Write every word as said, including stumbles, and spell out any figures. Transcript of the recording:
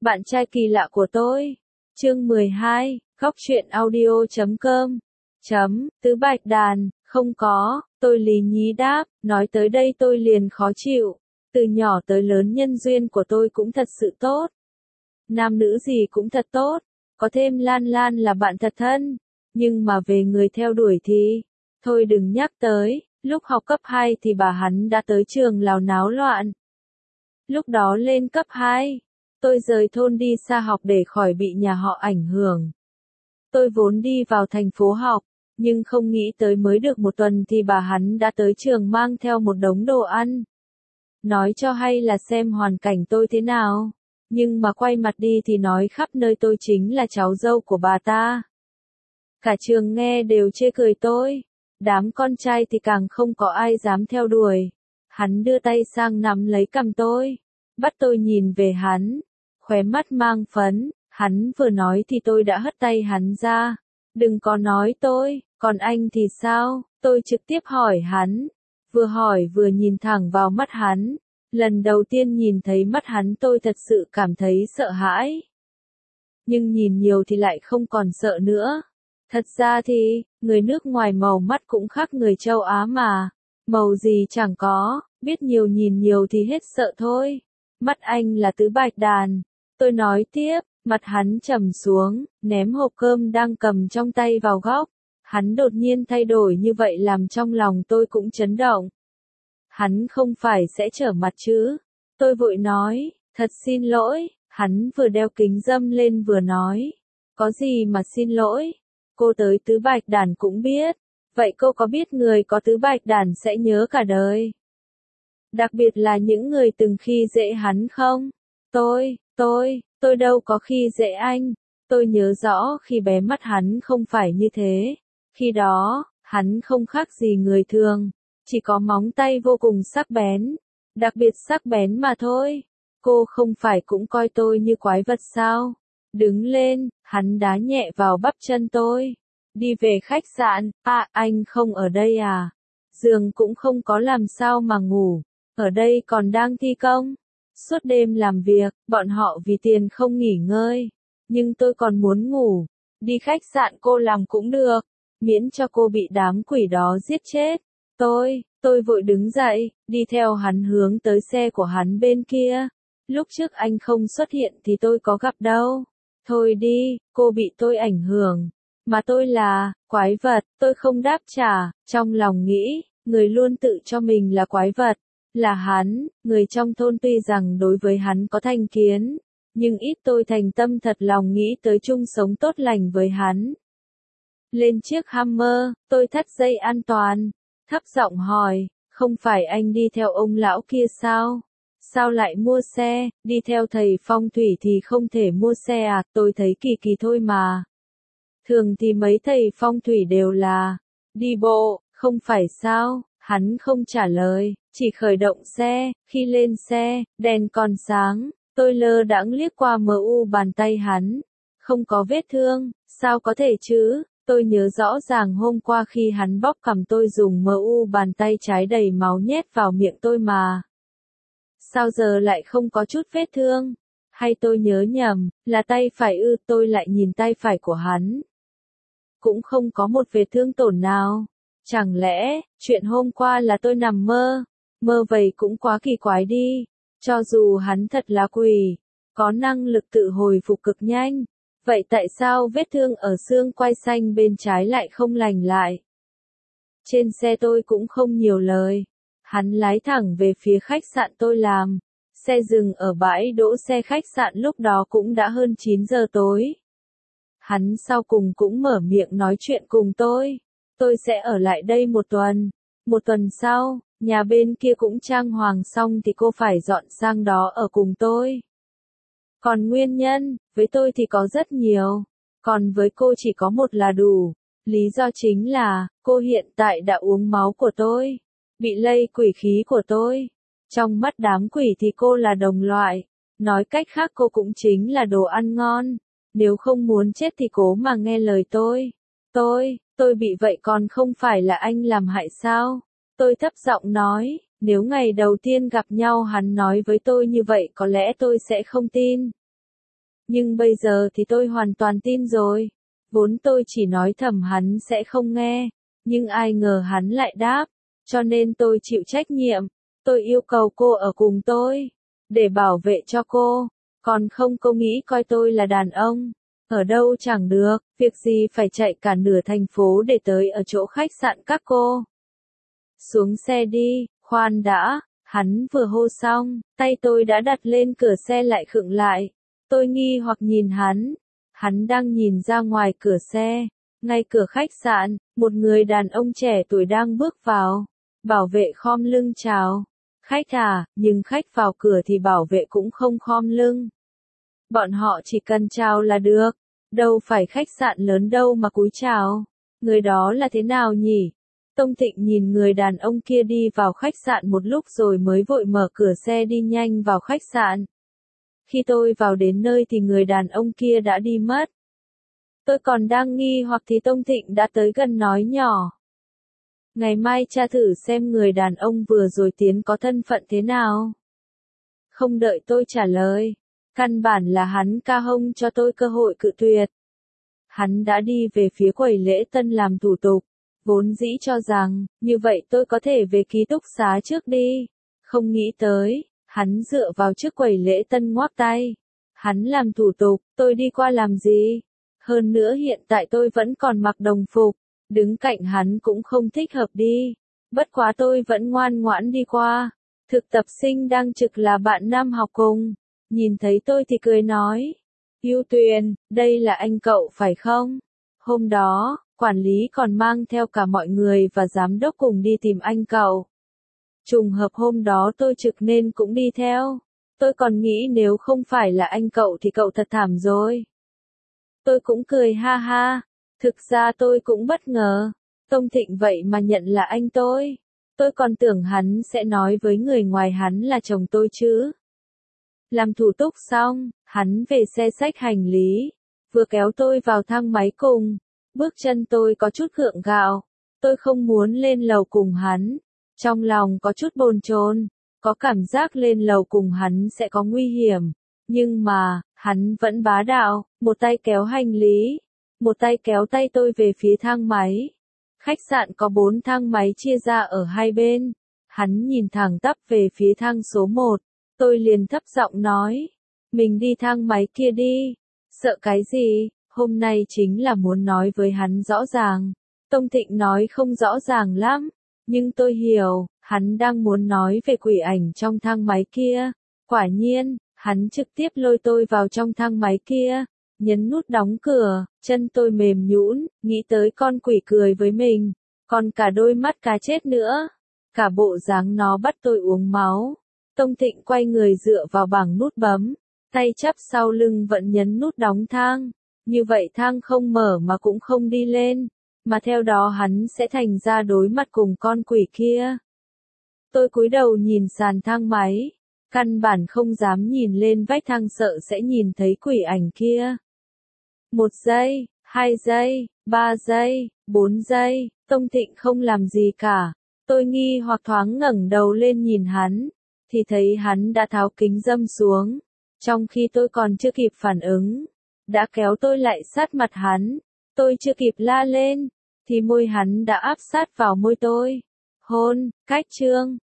Bạn trai kỳ lạ của tôi. Chương mười hai, góc truyện audio chấm com. Chấm, Tứ Bạch Đàn, không có, tôi lý nhí đáp, nói tới đây tôi liền khó chịu. Từ nhỏ tới lớn nhân duyên của tôi cũng thật sự tốt. Nam nữ gì cũng thật tốt, có thêm Lan Lan là bạn thật thân. Nhưng mà về người theo đuổi thì, thôi đừng nhắc tới, lúc học cấp hai thì bà hắn đã tới trường Lào náo loạn. Lúc đó lên cấp hai, tôi rời thôn đi xa học để khỏi bị nhà họ ảnh hưởng. Tôi vốn đi vào thành phố học, nhưng không nghĩ tới mới được một tuần thì bà hắn đã tới trường mang theo một đống đồ ăn. Nói cho hay là xem hoàn cảnh tôi thế nào, nhưng mà quay mặt đi thì nói khắp nơi tôi chính là cháu dâu của bà ta. Cả trường nghe đều chê cười tôi, đám con trai thì càng không có ai dám theo đuổi. Hắn đưa tay sang nắm lấy cằm tôi, bắt tôi nhìn về hắn, khóe mắt mang phấn, hắn vừa nói thì tôi đã hất tay hắn ra. Đừng có nói tôi, còn anh thì sao? Tôi trực tiếp hỏi hắn, vừa hỏi vừa nhìn thẳng vào mắt hắn. Lần đầu tiên nhìn thấy mắt hắn tôi thật sự cảm thấy sợ hãi. Nhưng nhìn nhiều thì lại không còn sợ nữa. Thật ra thì, người nước ngoài màu mắt cũng khác người châu Á mà. Màu gì chẳng có, biết nhiều nhìn nhiều thì hết sợ thôi. Mắt anh là tứ bạch đàn. Tôi nói tiếp, mặt hắn trầm xuống, ném hộp cơm đang cầm trong tay vào góc. Hắn đột nhiên thay đổi như vậy làm trong lòng tôi cũng chấn động. Hắn không phải sẽ trở mặt chứ? Tôi vội nói, thật xin lỗi. Hắn vừa đeo kính râm lên vừa nói, có gì mà xin lỗi? Cô tới tứ bạch đàn cũng biết. Vậy cô có biết người có tứ bạch đàn sẽ nhớ cả đời? Đặc biệt là những người từng khi dễ hắn không? Tôi, tôi, tôi đâu có khi dễ anh. Tôi nhớ rõ khi bé mắt hắn không phải như thế. Khi đó, hắn không khác gì người thường. Chỉ có móng tay vô cùng sắc bén. Đặc biệt sắc bén mà thôi. Cô không phải cũng coi tôi như quái vật sao? Đứng lên, hắn đá nhẹ vào bắp chân tôi. Đi về khách sạn. À, anh không ở đây à? Giường cũng không có làm sao mà ngủ. Ở đây còn đang thi công. Suốt đêm làm việc, bọn họ vì tiền không nghỉ ngơi. Nhưng tôi còn muốn ngủ. Đi khách sạn cô làm cũng được. Miễn cho cô bị đám quỷ đó giết chết. Tôi, tôi vội đứng dậy, đi theo hắn hướng tới xe của hắn bên kia. Lúc trước anh không xuất hiện thì tôi có gặp đâu. Thôi đi, cô bị tôi ảnh hưởng. Mà tôi là, quái vật, tôi không đáp trả, trong lòng nghĩ, người luôn tự cho mình là quái vật. Là hắn, người trong thôn tuy rằng đối với hắn có thành kiến, nhưng ít tôi thành tâm thật lòng nghĩ tới chung sống tốt lành với hắn. Lên chiếc Hummer, tôi thắt dây an toàn, thấp giọng hỏi, không phải anh đi theo ông lão kia sao? Sao lại mua xe, đi theo thầy phong thủy thì không thể mua xe à, tôi thấy kỳ kỳ thôi mà. Thường thì mấy thầy phong thủy đều là đi bộ, không phải sao? Hắn không trả lời, chỉ khởi động xe. Khi lên xe, đèn còn sáng, tôi lơ đãng liếc qua mờ u bàn tay hắn. Không có vết thương, sao có thể chứ? Tôi nhớ rõ ràng hôm qua khi hắn bóp cằm tôi dùng mờ u bàn tay trái đầy máu nhét vào miệng tôi mà. Sao giờ lại không có chút vết thương? Hay tôi nhớ nhầm, là tay phải ư? Tôi lại nhìn tay phải của hắn. Cũng không có một vết thương tổn nào. Chẳng lẽ, chuyện hôm qua là tôi nằm mơ? Mơ vậy cũng quá kỳ quái đi. Cho dù hắn thật là quỷ, có năng lực tự hồi phục cực nhanh. Vậy tại sao vết thương ở xương quai xanh bên trái lại không lành lại? Trên xe tôi cũng không nhiều lời. Hắn lái thẳng về phía khách sạn tôi làm. Xe dừng ở bãi đỗ xe khách sạn lúc đó cũng đã hơn chín giờ tối. Hắn sau cùng cũng mở miệng nói chuyện cùng tôi. Tôi sẽ ở lại đây một tuần. Một tuần sau, nhà bên kia cũng trang hoàng xong thì cô phải dọn sang đó ở cùng tôi. Còn nguyên nhân, với tôi thì có rất nhiều. Còn với cô chỉ có một là đủ. Lý do chính là, cô hiện tại đã uống máu của tôi. Bị lây quỷ khí của tôi. Trong mắt đám quỷ thì cô là đồng loại. Nói cách khác cô cũng chính là đồ ăn ngon. Nếu không muốn chết thì cố mà nghe lời tôi. Tôi, tôi bị vậy còn không phải là anh làm hại sao? Tôi thấp giọng nói, nếu ngày đầu tiên gặp nhau hắn nói với tôi như vậy có lẽ tôi sẽ không tin. Nhưng bây giờ thì tôi hoàn toàn tin rồi. Vốn tôi chỉ nói thầm hắn sẽ không nghe, nhưng ai ngờ hắn lại đáp, cho nên tôi chịu trách nhiệm. Tôi yêu cầu cô ở cùng tôi, để bảo vệ cho cô, còn không cô nghĩ coi tôi là đàn ông. Ở đâu chẳng được, việc gì phải chạy cả nửa thành phố để tới ở chỗ khách sạn các cô. Xuống xe đi, khoan đã, hắn vừa hô xong, tay tôi đã đặt lên cửa xe lại khựng lại. Tôi nghi hoặc nhìn hắn, hắn đang nhìn ra ngoài cửa xe, ngay cửa khách sạn, một người đàn ông trẻ tuổi đang bước vào. Bảo vệ khom lưng chào. Khách à, nhưng khách vào cửa thì bảo vệ cũng không khom lưng. Bọn họ chỉ cần chào là được, đâu phải khách sạn lớn đâu mà cúi chào. Người đó là thế nào nhỉ? Tông Thịnh nhìn người đàn ông kia đi vào khách sạn một lúc rồi mới vội mở cửa xe đi nhanh vào khách sạn. Khi tôi vào đến nơi thì người đàn ông kia đã đi mất. Tôi còn đang nghi hoặc thì Tông Thịnh đã tới gần nói nhỏ. Ngày mai tra thử xem người đàn ông vừa rồi tiến có thân phận thế nào. Không đợi tôi trả lời, căn bản là hắn ca hông cho tôi cơ hội cự tuyệt. Hắn đã đi về phía quầy lễ tân làm thủ tục, vốn dĩ cho rằng, như vậy tôi có thể về ký túc xá trước đi. Không nghĩ tới, hắn dựa vào trước quầy lễ tân ngoắc tay. Hắn làm thủ tục, tôi đi qua làm gì? Hơn nữa hiện tại tôi vẫn còn mặc đồng phục. Đứng cạnh hắn cũng không thích hợp đi. Bất quá tôi vẫn ngoan ngoãn đi qua. Thực tập sinh đang trực là bạn nam học cùng. Nhìn thấy tôi thì cười nói. Ưu Tuyền, đây là anh cậu phải không? Hôm đó, quản lý còn mang theo cả mọi người và giám đốc cùng đi tìm anh cậu. Trùng hợp hôm đó tôi trực nên cũng đi theo. Tôi còn nghĩ nếu không phải là anh cậu thì cậu thật thảm rồi. Tôi cũng cười ha ha. Thực ra tôi cũng bất ngờ, Tông Thịnh vậy mà nhận là anh tôi. Tôi còn tưởng hắn sẽ nói với người ngoài hắn là chồng tôi chứ. Làm thủ tục xong, hắn về xe xách hành lý, vừa kéo tôi vào thang máy cùng. Bước chân tôi có chút gượng gạo, tôi không muốn lên lầu cùng hắn. Trong lòng có chút bồn chồn, có cảm giác lên lầu cùng hắn sẽ có nguy hiểm. Nhưng mà, hắn vẫn bá đạo, một tay kéo hành lý. Một tay kéo tay tôi về phía thang máy. Khách sạn có bốn thang máy chia ra ở hai bên. Hắn nhìn thẳng tắp về phía thang số một. Tôi liền thấp giọng nói. Mình đi thang máy kia đi. Sợ cái gì? Hôm nay chính là muốn nói với hắn rõ ràng. Tông Thịnh nói không rõ ràng lắm. Nhưng tôi hiểu, hắn đang muốn nói về quỷ ảnh trong thang máy kia. Quả nhiên, hắn trực tiếp lôi tôi vào trong thang máy kia. Nhấn nút đóng cửa, chân tôi mềm nhũn, nghĩ tới con quỷ cười với mình, còn cả đôi mắt cá chết nữa. Cả bộ dáng nó bắt tôi uống máu. Tông Thịnh quay người dựa vào bảng nút bấm, tay chắp sau lưng vẫn nhấn nút đóng thang. Như vậy thang không mở mà cũng không đi lên, mà theo đó hắn sẽ thành ra đối mặt cùng con quỷ kia. Tôi cúi đầu nhìn sàn thang máy, căn bản không dám nhìn lên vách thang sợ sẽ nhìn thấy quỷ ảnh kia. Một giây, hai giây, ba giây, bốn giây, Tông Thịnh không làm gì cả. Tôi nghi hoặc thoáng ngẩng đầu lên nhìn hắn, thì thấy hắn đã tháo kính râm xuống. Trong khi tôi còn chưa kịp phản ứng, đã kéo tôi lại sát mặt hắn. Tôi chưa kịp la lên, thì môi hắn đã áp sát vào môi tôi. Hôn, cách chương.